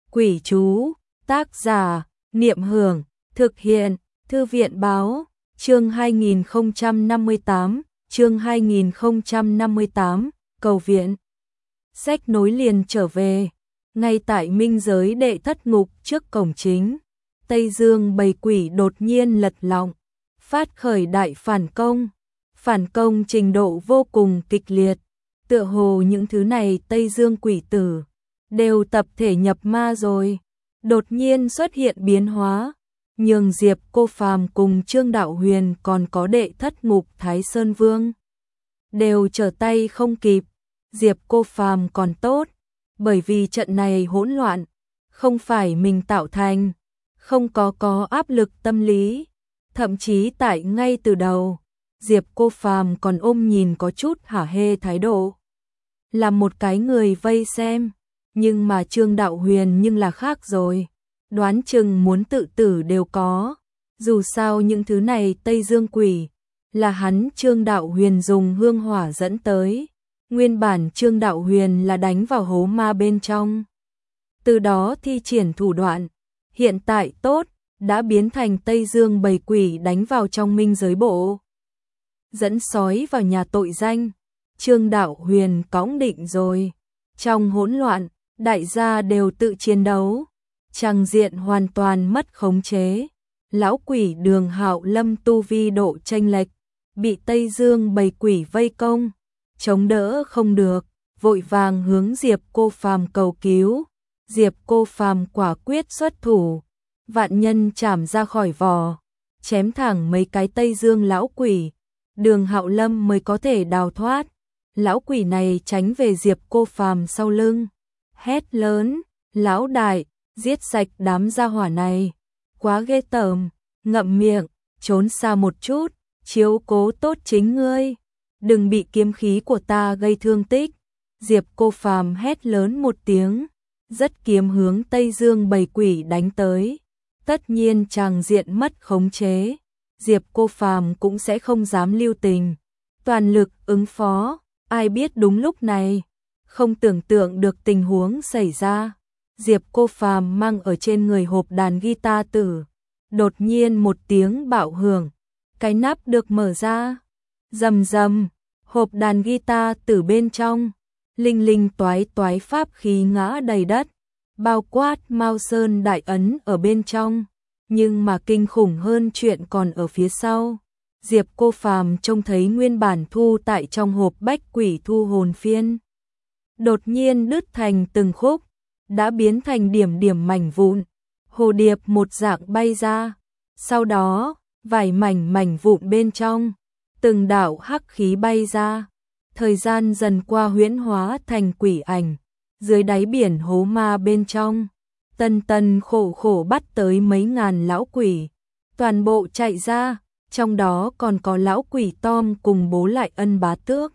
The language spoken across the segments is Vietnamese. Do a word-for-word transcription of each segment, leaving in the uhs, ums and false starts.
Quỷ chú, tác giả, Niệm Hưởng, thực hiện, Thư viện báo, chương hai nghìn không trăm năm mươi tám, chương hai nghìn không trăm năm mươi tám, cầu viện. Sách nối liền trở về, ngay tại minh giới đệ thất ngục trước cổng chính, Tây Dương bầy quỷ đột nhiên lật lọng, phát khởi đại phản công. Phản công trình độ vô cùng kịch liệt, tựa hồ những thứ này Tây Dương quỷ tử đều tập thể nhập ma rồi. Đột nhiên xuất hiện biến hóa, nhường Diệp Cô Phàm cùng Trương Đạo Huyền còn có đệ thất ngục Thái Sơn Vương đều trở tay không kịp. Diệp Cô Phàm còn tốt, bởi vì trận này hỗn loạn không phải mình tạo thành, không có có áp lực tâm lý, thậm chí tại ngay từ đầu, Diệp Cô Phàm còn ôm nhìn có chút hả hê thái độ, là một cái người vây xem. Nhưng mà Trương Đạo Huyền nhưng là khác rồi, đoán chừng muốn tự tử đều có. Dù sao những thứ này Tây Dương quỷ là hắn Trương Đạo Huyền dùng hương hỏa dẫn tới. Nguyên bản Trương Đạo Huyền là đánh vào hố ma bên trong, từ đó thi triển thủ đoạn. Hiện tại tốt, đã biến thành Tây Dương bầy quỷ đánh vào trong minh giới bộ, dẫn sói vào nhà tội danh. Trương Đạo Huyền cõng định rồi. Trong hỗn loạn, đại gia đều tự chiến đấu, tràng diện hoàn toàn mất khống chế. Lão quỷ Đường Hạo Lâm tu vi độ chênh lệch, bị Tây Dương bầy quỷ vây công, chống đỡ không được, vội vàng hướng Diệp Cô Phàm cầu cứu. Diệp Cô Phàm quả quyết xuất thủ, vạn nhân chảm ra khỏi vỏ, chém thẳng mấy cái Tây Dương lão quỷ. Đường Hạo Lâm mới có thể đào thoát. Lão quỷ này tránh về Diệp Cô Phàm sau lưng, hét lớn: "Lão đại, giết sạch đám gia hỏa này, quá ghê tởm, ngậm miệng, trốn xa một chút, chiếu cố tốt chính ngươi, đừng bị kiếm khí của ta gây thương tích." Diệp Cô Phàm hét lớn một tiếng, rất kiếm hướng Tây Dương bầy quỷ đánh tới. Tất nhiên tràng diện mất khống chế, Diệp Cô Phàm cũng sẽ không dám lưu tình, toàn lực ứng phó. Ai biết đúng lúc này, không tưởng tượng được tình huống xảy ra. Diệp Cô Phàm mang ở trên người hộp đàn guitar tử, đột nhiên một tiếng bạo hưởng, cái nắp được mở ra, rầm rầm, hộp đàn guitar tử bên trong, linh linh toái toái pháp khí ngã đầy đất, bao quát Mao Sơn đại ấn ở bên trong. Nhưng mà kinh khủng hơn chuyện còn ở phía sau. Diệp Cô Phàm trông thấy nguyên bản thu tại trong hộp bách quỷ thu hồn phiên, đột nhiên đứt thành từng khúc, đã biến thành điểm điểm mảnh vụn, hồ điệp một dạng bay ra. Sau đó, vài mảnh mảnh vụn bên trong, từng đạo hắc khí bay ra. Thời gian dần qua huyễn hóa thành quỷ ảnh, dưới đáy biển hố ma bên trong, tân tân khổ khổ bắt tới mấy ngàn lão quỷ, toàn bộ chạy ra. Trong đó còn có lão quỷ Tom cùng bố lại Ân Bá Tước.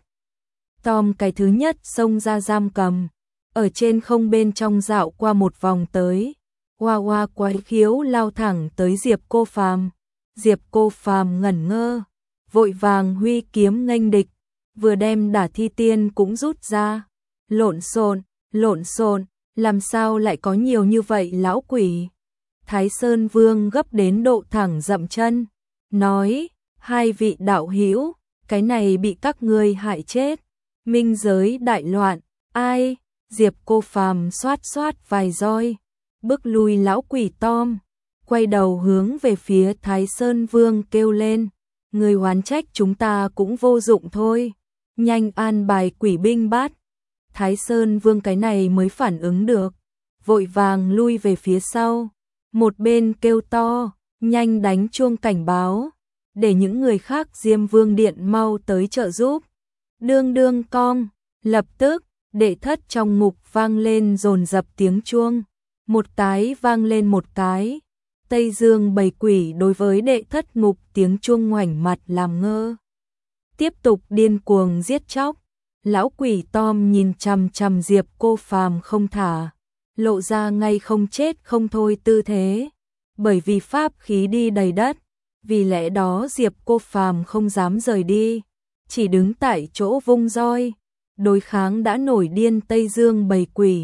Tom cái thứ nhất xông ra giam cầm, ở trên không bên trong dạo qua một vòng tới, hoa hoa quái khiếu lao thẳng tới Diệp Cô Phàm. Diệp Cô Phàm ngẩn ngơ, vội vàng huy kiếm nghênh địch, vừa đem Đả Thi Tiên cũng rút ra. Lộn xộn, lộn xộn, làm sao lại có nhiều như vậy lão quỷ? Thái Sơn Vương gấp đến độ thẳng dậm chân, nói: "Hai vị đạo hữu, cái này bị các ngươi hại chết, minh giới đại loạn, ai?" Diệp Cô Phàm xoát xoát vài roi, bước lui lão quỷ Tom, quay đầu hướng về phía Thái Sơn Vương kêu lên: "Người oán trách chúng ta cũng vô dụng thôi, nhanh an bài quỷ binh bắt." Thái Sơn Vương cái này mới phản ứng được, vội vàng lui về phía sau, một bên kêu to: "Nhanh đánh chuông cảnh báo, để những người khác Diêm Vương Điện mau tới trợ giúp." Đương đương cong, lập tức, đệ thất trong ngục vang lên dồn dập tiếng chuông, một cái vang lên một cái. Tây Dương bầy quỷ đối với đệ thất ngục tiếng chuông ngoảnh mặt làm ngơ, tiếp tục điên cuồng giết chóc. Lão quỷ Tom nhìn chằm chằm Diệp Cô Phàm không thả, lộ ra ngay không chết không thôi tư thế. Bởi vì pháp khí đi đầy đất, vì lẽ đó Diệp Cô Phàm không dám rời đi, chỉ đứng tại chỗ vung roi, đối kháng đã nổi điên Tây Dương bầy quỷ.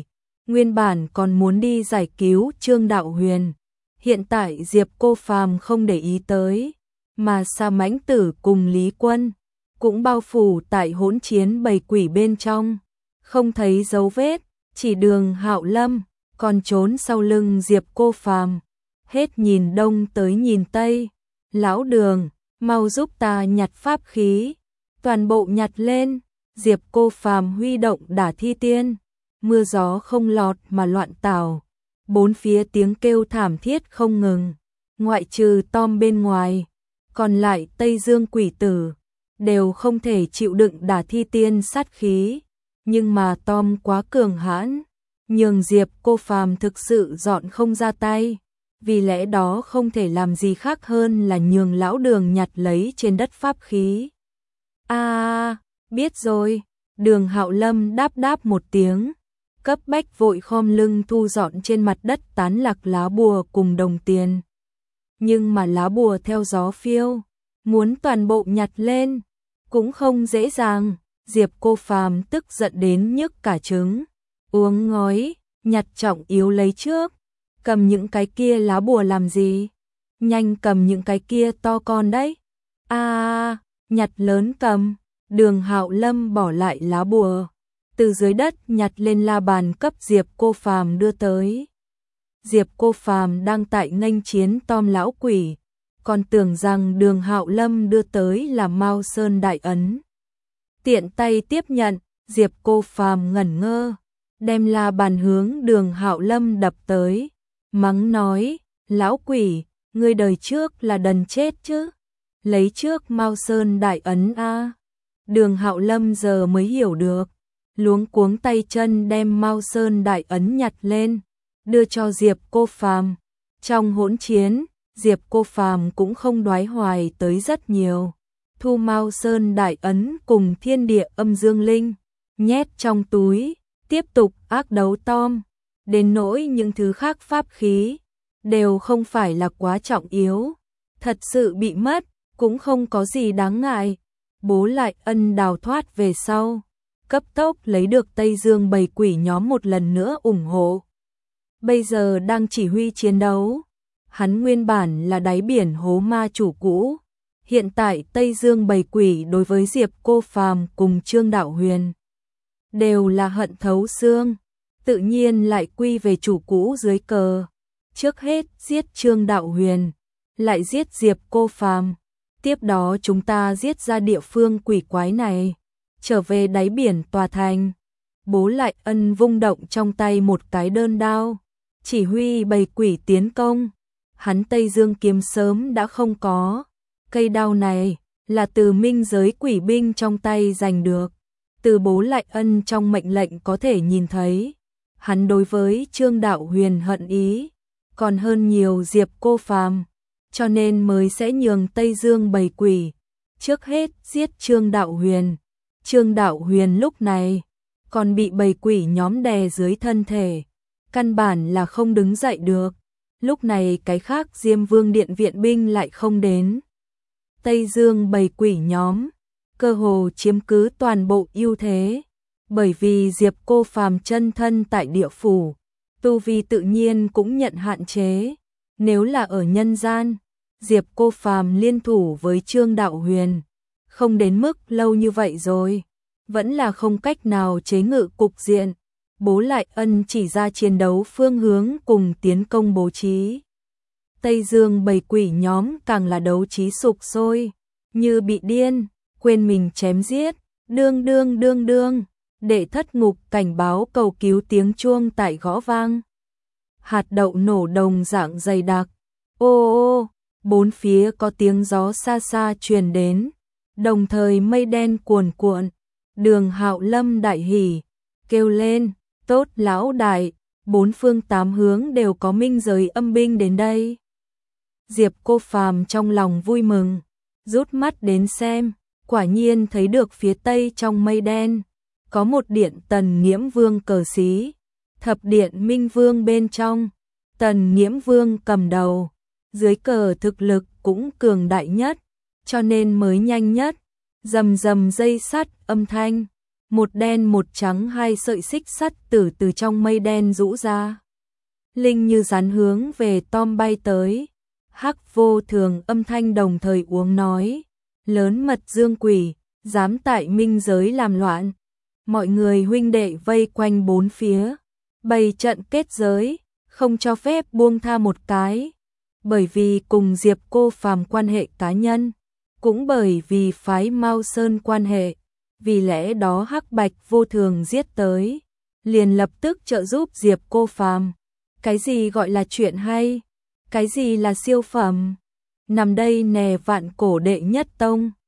Nguyên bản còn muốn đi giải cứu Trương Đạo Huyền, hiện tại Diệp Cô Phàm không để ý tới, mà Sa Mãnh Tử cùng Lý Quân cũng bao phủ tại hỗn chiến bầy quỷ bên trong, không thấy dấu vết, chỉ Đường Hạo Lâm còn trốn sau lưng Diệp Cô Phàm, hết nhìn đông tới nhìn tây. Lão Đường, mau giúp ta nhặt pháp khí, toàn bộ nhặt lên. Diệp Cô Phàm huy động Đả Thi Tiên, mưa gió không lọt mà loạn tảo, bốn phía tiếng kêu thảm thiết không ngừng, ngoại trừ Tom bên ngoài, còn lại Tây Dương quỷ tử đều không thể chịu đựng Đả Thi Tiên sát khí, nhưng mà Tom quá cường hãn, nhường Diệp Cô Phàm thực sự dọn không ra tay, vì lẽ đó không thể làm gì khác hơn là nhường Lão Đường nhặt lấy trên đất pháp khí. A, à, biết rồi. Đường Hạo Lâm đáp đáp một tiếng, cấp bách vội khom lưng thu dọn trên mặt đất tán lạc lá bùa cùng đồng tiền. Nhưng mà lá bùa theo gió phiêu, muốn toàn bộ nhặt lên cũng không dễ dàng. Diệp Cô Phàm tức giận đến nhức cả trứng, uống ngói, nhặt trọng yếu lấy trước. Cầm những cái kia lá bùa làm gì? Nhanh cầm những cái kia to con đấy. A, à, nhặt lớn cầm. Đường Hạo Lâm bỏ lại lá bùa, từ dưới đất nhặt lên la bàn cấp Diệp Cô Phàm đưa tới. Diệp Cô Phàm đang tại nghênh chiến Tom lão quỷ, còn tưởng rằng Đường Hạo Lâm đưa tới là Mao Sơn đại ấn. Tiện tay tiếp nhận, Diệp Cô Phàm ngẩn ngơ, đem la bàn hướng Đường Hạo Lâm đập tới, mắng nói: "Lão quỷ, ngươi đời trước là đần chết chứ? Lấy trước Mao Sơn đại ấn a." Đường Hạo Lâm giờ mới hiểu được, luống cuống tay chân đem Mao Sơn đại ấn nhặt lên, đưa cho Diệp Cô Phàm. Trong hỗn chiến, Diệp Cô Phàm cũng không đoái hoài tới rất nhiều, thu Mao Sơn đại ấn cùng thiên địa âm dương linh, nhét trong túi, tiếp tục ác đấu Tom. Đến nỗi những thứ khác pháp khí, đều không phải là quá trọng yếu, thật sự bị mất, cũng không có gì đáng ngại. Bố Lại Ân đào thoát về sau, cấp tốc lấy được Tây Dương bầy quỷ nhóm một lần nữa ủng hộ. Bây giờ đang chỉ huy chiến đấu, hắn nguyên bản là đáy biển hố ma chủ cũ, hiện tại Tây Dương bầy quỷ đối với Diệp Cô Phàm cùng Trương Đạo Huyền đều là hận thấu xương, tự nhiên lại quy về chủ cũ dưới cờ. Trước hết giết Trương Đạo Huyền, lại giết Diệp Cô Phàm. Tiếp đó chúng ta giết ra địa phương quỷ quái này, trở về đáy biển tòa thành. Bố Lại Ân vung động trong tay một cái đơn đao, chỉ huy bầy quỷ tiến công. Hắn Tây Dương kiếm sớm đã không có, cây đao này là từ minh giới quỷ binh trong tay giành được. Từ Bố Lại Ân trong mệnh lệnh có thể nhìn thấy, hắn đối với Trương Đạo Huyền hận ý còn hơn nhiều Diệp Cô Phàm, cho nên mới sẽ nhường Tây Dương bầy quỷ trước hết giết Trương Đạo Huyền. Trương Đạo Huyền lúc này còn bị bầy quỷ nhóm đè dưới thân thể, căn bản là không đứng dậy được. Lúc này cái khác Diêm Vương Điện viện binh lại không đến. Tây Dương bầy quỷ nhóm cơ hồ chiếm cứ toàn bộ ưu thế, bởi vì Diệp Cô Phàm chân thân tại địa phủ, tu vi tự nhiên cũng nhận hạn chế. Nếu là ở nhân gian, Diệp Cô Phàm liên thủ với Trương Đạo Huyền, không đến mức lâu như vậy rồi, vẫn là không cách nào chế ngự cục diện. Bố Lại Ân chỉ ra chiến đấu phương hướng cùng tiến công bố trí. Tây Dương bầy quỷ nhóm càng là đấu trí sục sôi, như bị điên, quên mình chém giết, đương đương đương đương, để thất ngục cảnh báo cầu cứu tiếng chuông tại gõ vang. Hạt đậu nổ đồng dạng dày đặc. Ô ô, bốn phía có tiếng gió xa xa truyền đến, đồng thời mây đen cuồn cuộn. Đường Hạo Lâm đại hỉ, kêu lên: "Tốt lão đại, bốn phương tám hướng đều có minh giới âm binh đến đây." Diệp Cô Phàm trong lòng vui mừng, rút mắt đến xem, quả nhiên thấy được phía tây trong mây đen có một điện Tần Nghiễm Vương cờ xí, thập điện Minh Vương bên trong, Tần Nghiễm Vương cầm đầu, dưới cờ thực lực cũng cường đại nhất, cho nên mới nhanh nhất. Rầm rầm dây sắt âm thanh, một đen một trắng hai sợi xích sắt từ từ trong mây đen rũ ra. Linh như rắn hướng về Tom bay tới. Hắc Vô Thường âm thanh đồng thời uống nói, lớn mật dương quỷ, dám tại minh giới làm loạn. Mọi người huynh đệ vây quanh bốn phía, bày trận kết giới, không cho phép buông tha một cái. Bởi vì cùng Diệp Cô Phàm quan hệ cá nhân, cũng bởi vì phái Mao Sơn quan hệ, vì lẽ đó Hắc Bạch Vô Thường giết tới, liền lập tức trợ giúp Diệp Cô Phàm. Cái gì gọi là chuyện hay? Cái gì là siêu phẩm? Nằm đây nè vạn cổ đệ nhất tông.